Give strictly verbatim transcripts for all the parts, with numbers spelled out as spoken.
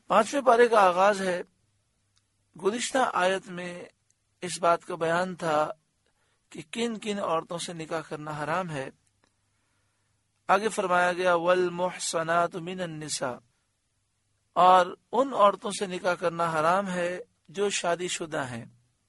پانچویں پارے کا آغاز ہے۔ گزشتہ آیت میں اس بات کا بیان تھا کہ کن کن عورتوں سے نکاح کرنا حرام ہے۔ آگے فرمایا گیا والمحصنات من النساء، اور ان عورتوں سے نکاح کرنا حرام ہے جو شادی شدہ ہیں۔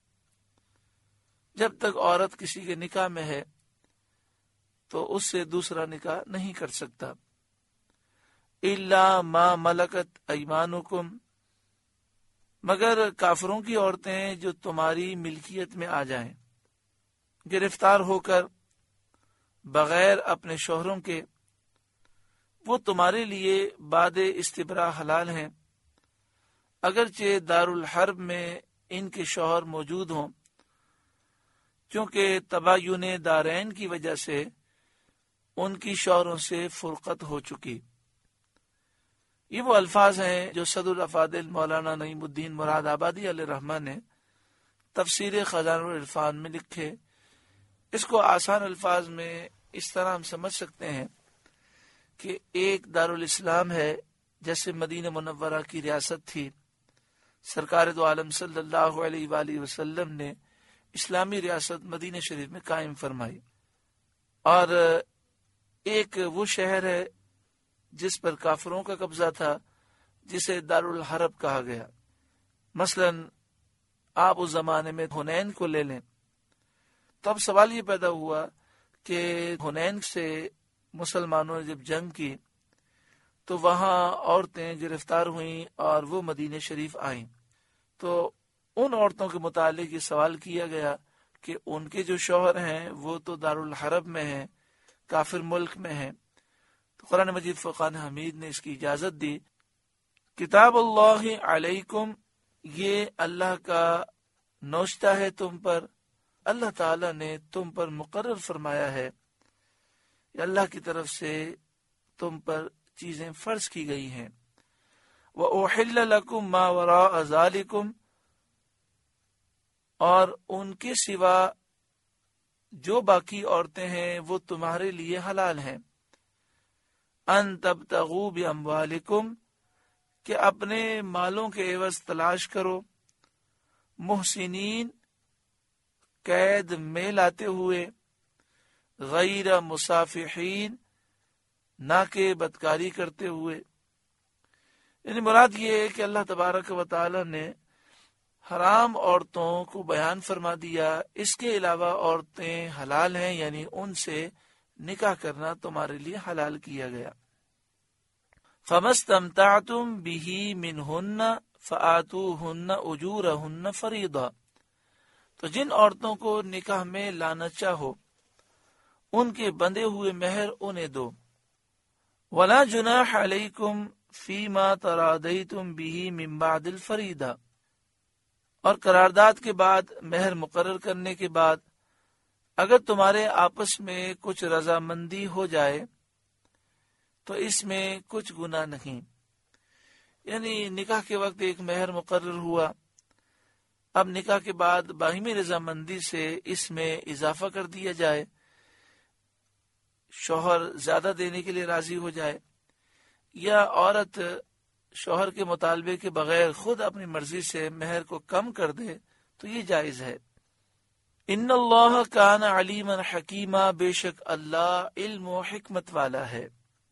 جب تک عورت کسی کے نکاح میں ہے تو اس سے دوسرا نکاح نہیں کر سکتا۔ الا ما ملکت ایمانکم، مگر کافروں کی عورتیں جو تمہاری ملکیت میں آ جائیں، گرفتار ہو کر بغیر اپنے شوہروں کے، وہ تمہارے لیے بعد استبراء حلال ہیں، اگرچہ دارالحرب میں ان کے شوہر موجود ہوں، کیونکہ تباین دارین کی وجہ سے ان کی شوہروں سے فرقت ہو چکی۔ یہ وہ الفاظ ہیں جو صدر الافاضل مولانا نعیم الدین مراد آبادی علیہ الرحمہ نے تفسیر خزانہ العرفان میں لکھے۔ اس کو آسان الفاظ میں اس طرح ہم سمجھ سکتے ہیں کہ ایک دارالاسلام ہے، جیسے مدینہ منورہ کی ریاست تھی، سرکار دو عالم صلی اللہ علیہ وآلہ وسلم نے اسلامی ریاست مدینہ شریف میں قائم فرمائی، اور ایک وہ شہر ہے جس پر کافروں کا قبضہ تھا، جسے دارالحرب کہا گیا۔ مثلا آپ اس زمانے میں حنین کو لے لیں تو اب سوال یہ پیدا ہوا کہ حنین سے مسلمانوں نے جب جنگ کی تو وہاں عورتیں گرفتار ہوئیں اور وہ مدینہ شریف آئیں، تو ان عورتوں کے متعلق یہ سوال کیا گیا کہ ان کے جو شوہر ہیں وہ تو دارالحرب میں ہیں، کافر ملک میں ہیں۔ تو قرآن مجید فرقان حمید نے اس کی اجازت دی۔ کتاب اللہ علیکم، یہ اللہ کا نوشتہ ہے تم پر، اللہ تعالی نے تم پر مقرر فرمایا ہے، اللہ کی طرف سے تم پر چیزیں فرض کی گئی ہیں۔ وَأُحِلَّ لَكُمْ مَا وَرَاءَ ذَلِكُمْ، اور ان کے سوا جو باقی عورتیں ہیں وہ تمہارے لیے حلال ہیں۔ ان تبتغوا باموالکم، کہ اپنے مالوں کے عوض تلاش کرو، محسنین، قید میں لاتے ہوئے، غیر مصافحین، نہ کہ بدکاری کرتے ہوئے۔ یعنی مراد یہ ہے کہ اللہ تبارک و تعالی نے حرام عورتوں کو بیان فرما دیا، اس کے علاوہ عورتیں حلال ہیں، یعنی ان سے نکاح کرنا تمہارے لیے حلال کیا گیا۔ فَمَسْتَمْتَعْتُمْ بِهِ مِنْهُنَّ فَآتُوهُنَّ أُجُورَهُنَّ فَرِيضَةً، تو جن عورتوں کو نکاح میں لانا چاہو ان کے بندھے ہوئے مہر انہیں دو۔ وَلَا جُنَاحَ عَلَيْكُمْ فِي مَا تَرَاضَيْتُمْ بِهِ مِنْ بَعْدِ الْفَرِيضَةِ، اور قرارداد کے بعد، مہر مقرر کرنے کے بعد، اگر تمہارے آپس میں کچھ رضامندی ہو جائے تو اس میں کچھ گناہ نہیں۔ یعنی نکاح کے وقت ایک مہر مقرر ہوا، اب نکاح کے بعد باہمی رضامندی سے اس میں اضافہ کر دیا جائے، شوہر زیادہ دینے کے لیے راضی ہو جائے، یا عورت شوہر کے مطالبے کے بغیر خود اپنی مرضی سے مہر کو کم کر دے، تو یہ جائز ہے۔ ان اللہ کان علیما حکیما، بے شک اللہ علم و حکمت والا ہے۔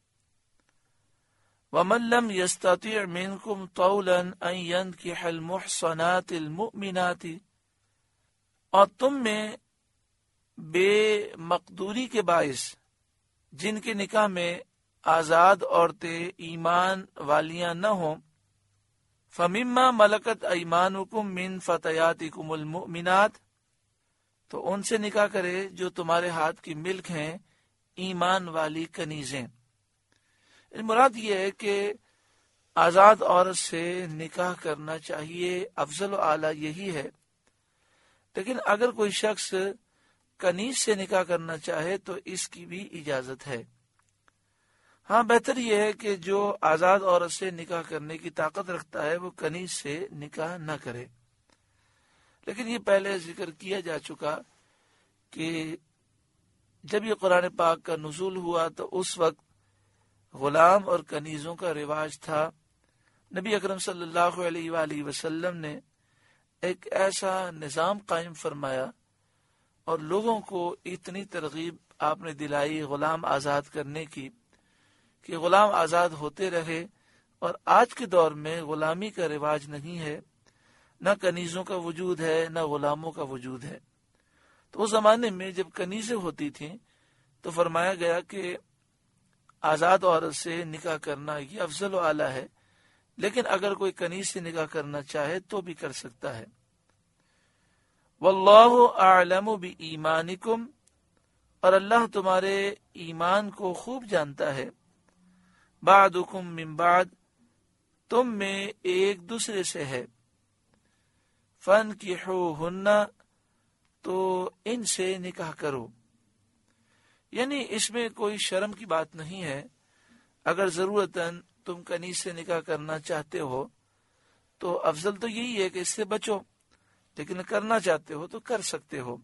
وَمَن لَّمْ يَسْتَطِعْ مِنْكُمْ طَوْلًا أَن يَنْكِحَ الْمُحْصَنَاتِ الْمُؤْمِنَاتِ، اور تم میں بے مقدوری کے باعث جن کے نکاح میں آزاد عورتیں ایمان والیاں نہ ہوں، فَمِمَّا مَلَكَتْ أَيْمَانُكُمْ مِنْ فَتَيَاتِكُمُ الْمُؤْمِنَاتِ، تو ان سے نکاح کرے جو تمہارے ہاتھ کی ملک ہیں، ایمان والی کنیزیں۔ مراد یہ ہے کہ آزاد عورت سے نکاح کرنا چاہیے، افضل و اعلیٰ یہی ہے، لیکن اگر کوئی شخص کنیز سے نکاح کرنا چاہے تو اس کی بھی اجازت ہے۔ ہاں، بہتر یہ ہے کہ جو آزاد عورت سے نکاح کرنے کی طاقت رکھتا ہے وہ کنیز سے نکاح نہ کرے، لیکن یہ پہلے ذکر کیا جا چکا کہ جب یہ قرآن پاک کا نزول ہوا تو اس وقت غلام اور کنیزوں کا رواج تھا، نبی اکرم صلی اللہ علیہ وآلہ وسلم نے ایک ایسا نظام قائم فرمایا اور لوگوں کو اتنی ترغیب آپ نے دلائی غلام آزاد کرنے کی کہ غلام آزاد ہوتے رہے، اور آج کے دور میں غلامی کا رواج نہیں ہے، نہ کنیزوں کا وجود ہے نہ غلاموں کا وجود ہے۔ تو اس زمانے میں جب کنیزیں ہوتی تھیں تو فرمایا گیا کہ آزاد عورت سے نکاح کرنا یہ افضل و اعلیٰ ہے، لیکن اگر کوئی کنیز سے نکاح کرنا چاہے تو بھی کر سکتا ہے۔ واللہ اعلم بایمانکم، اور اللہ تمہارے ایمان کو خوب جانتا ہے، بعدکم من بعد، تم میں ایک دوسرے سے ہے، فانکحوہن، تو ان سے نکاح کرو، یعنی اس میں کوئی شرم کی بات نہیں ہے۔ اگر ضرورتاً تم کنیز سے نکاح کرنا چاہتے ہو تو افضل تو یہی ہے کہ اس سے بچو، لیکن کرنا چاہتے ہو تو کر سکتے ہو۔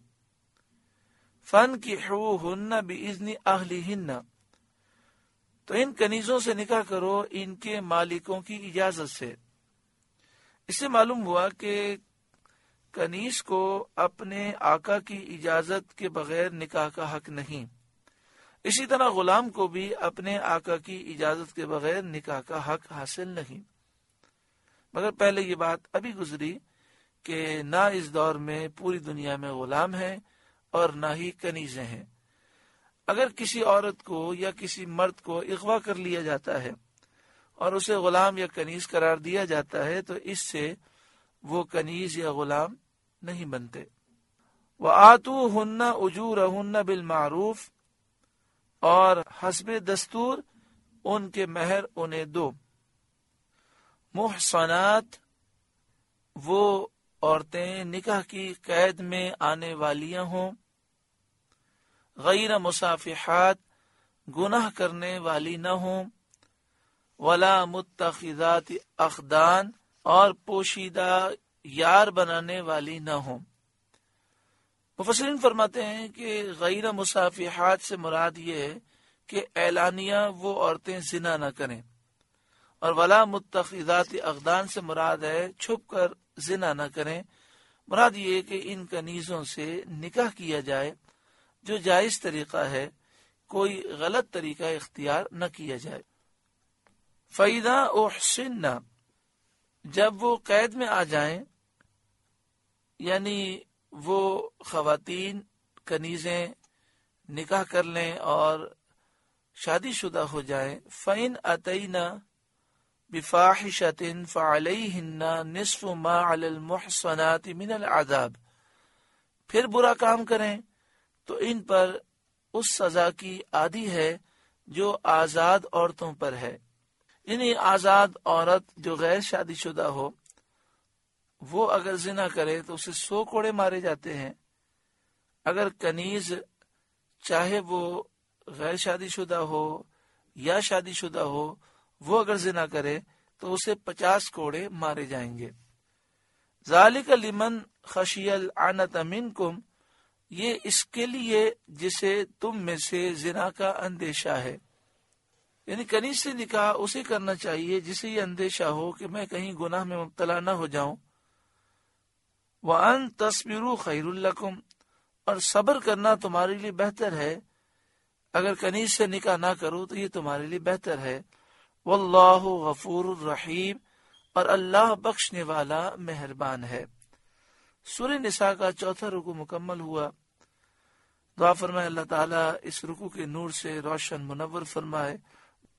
فانکحوہن باذن اہلہن، تو ان کنیزوں سے نکاح کرو ان کے مالکوں کی اجازت سے۔ اس سے معلوم ہوا کہ کنیز کو اپنے آقا کی اجازت کے بغیر نکاح کا حق نہیں، اسی طرح غلام کو بھی اپنے آقا کی اجازت کے بغیر نکاح کا حق حاصل نہیں۔ مگر پہلے یہ بات ابھی گزری کہ نہ اس دور میں پوری دنیا میں غلام ہیں اور نہ ہی کنیزیں ہیں۔ اگر کسی عورت کو یا کسی مرد کو اغوا کر لیا جاتا ہے اور اسے غلام یا کنیز قرار دیا جاتا ہے تو اس سے وہ کنیز یا غلام نہیں بنتے۔ وآتوہن اجورہن بالمعروف، اور حسب دستور ان کے مہر انہیں دو۔ محصنات، وہ عورتیں نکاح کی قید میں آنے والیاں ہوں، غیر مصافحات، گناہ کرنے والی نہ ہوں، ولا متخذات اخدان، اور پوشیدہ یار بنانے والی نہ ہوں۔ مفسرین فرماتے ہیں کہ غیر مصافحات سے مراد یہ ہے کہ اعلانیہ وہ عورتیں زنا نہ کریں، اور ولا متخذات اخدان سے مراد ہے چھپ کر زنا نہ کریں۔ مراد یہ ہے کہ ان کنیزوں سے نکاح کیا جائے جو جائز طریقہ ہے، کوئی غلط طریقہ اختیار نہ کیا جائے۔ فَإِذَا أُحْصِنَّ، جب وہ قید میں آ جائیں، یعنی وہ خواتین کنیزیں نکاح کر لیں اور شادی شدہ ہو جائیں، فَإِنْ أَتَيْنَا بِفَاحِشَةٍ فَعَلَيْهِنَّ نِصْفُ مَا عَلَى الْمُحْصَنَاتِ مِنَ الْعَذَابِ، پھر برا کام کریں تو ان پر اس سزا کی آدھی ہے جو آزاد عورتوں پر ہے۔ یعنی آزاد عورت جو غیر شادی شدہ ہو، وہ اگر زنا کرے تو اسے سو کوڑے مارے جاتے ہیں۔ اگر کنیز چاہے وہ غیر شادی شدہ ہو یا شادی شدہ ہو، وہ اگر زنا کرے تو اسے پچاس کوڑے مارے جائیں گے۔ ذالک لمن خشی العنت منکم، یہ اس کے لیے جسے تم میں سے زنا کا اندیشہ ہے، یعنی کنیز سے نکاح اسے کرنا چاہیے جسے یہ اندیشہ ہو کہ میں کہیں گناہ میں مبتلا نہ ہو جاؤں۔ وَأَن تَصْبِرُوا خَيْرٌ لَكُمْ، اور صبر کرنا تمہارے لیے بہتر ہے۔ اگر کنیز سے نکاح نہ کرو تو یہ تمہارے لیے بہتر ہے۔ واللہ غفور الرحیم، اور اللہ بخشنے والا مہربان ہے۔ سورہ نساء کا چوتھا رکوع مکمل ہوا۔ دعا فرمائے اللہ تعالیٰ اس رکوع کے نور سے روشن منور فرمائے